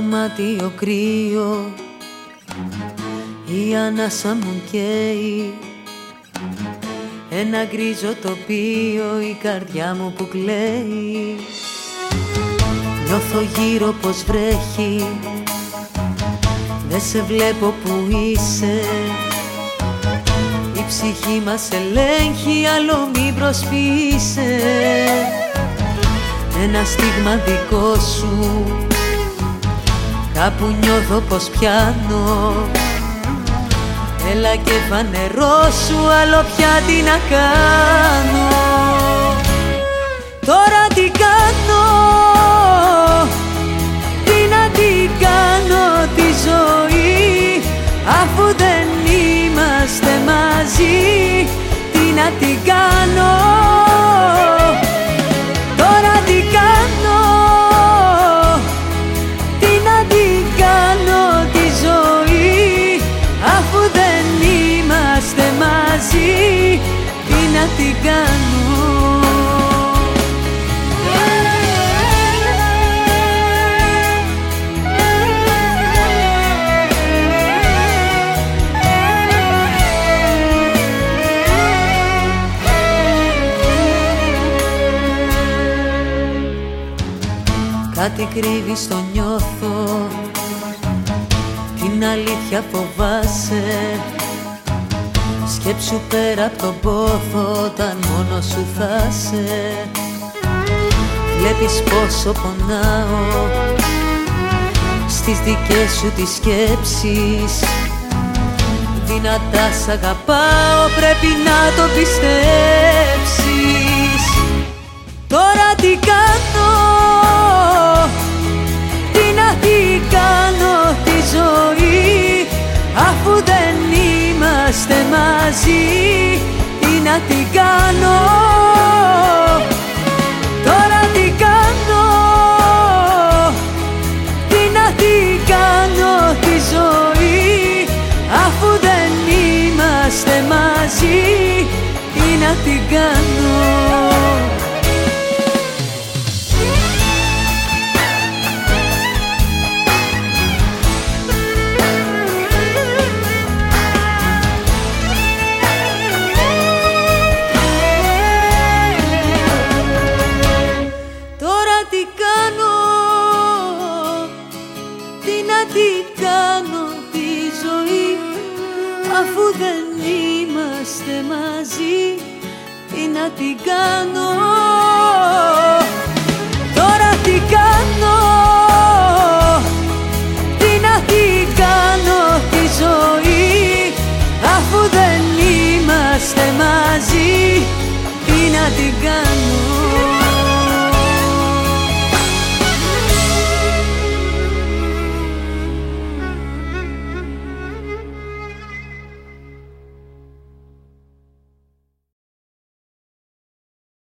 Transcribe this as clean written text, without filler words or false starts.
δωμάτιο κρύο, η ανάσα μου καίει. Ένα γκρίζο τοπίο, η καρδιά μου που κλαίει. Νιώθω γύρω πως βρέχει, δεν σε βλέπω που είσαι. Η ψυχή μας ελέγχει, άλλο μην προσποιείσαι. Ένα στίγμα δικό σου, κάπου νιώθω πως πιάνω. Έλα και φανερώσου, άλλο πια τι να κάνω. Τώρα τι κάνω, τι να την κάνω τη ζωή, αφού δεν είμαστε μαζί. Τι να την κάνω, τώρα τι κάνω, τι να την κάνω τη ζωή, αφού δεν είμαστε μαζί. Τι να την κάνω. Κάτι κρύβει στο νιώθω, την αλήθεια φοβάσαι. Σκέψου πέρα απ' τον πόθο, όταν μόνος σου θα σε. Βλέπεις πόσο πονάω στις δικές σου τις σκέψεις. Δυνατά σ' αγαπάω, πρέπει να το πιστέψεις. Τώρα τι κάνω, τι να την κάνω τη ζωή, αφού δεν είμαστε μαζί. Τι να την κάνω, τώρα τι κάνω, τι να την κάνω τη ζωή, αφού δεν είμαστε μαζί. Τι να την κάνω. Τι κάνω τη ζωή, αφού δεν είμαστε μαζί. Τι να την κάνω.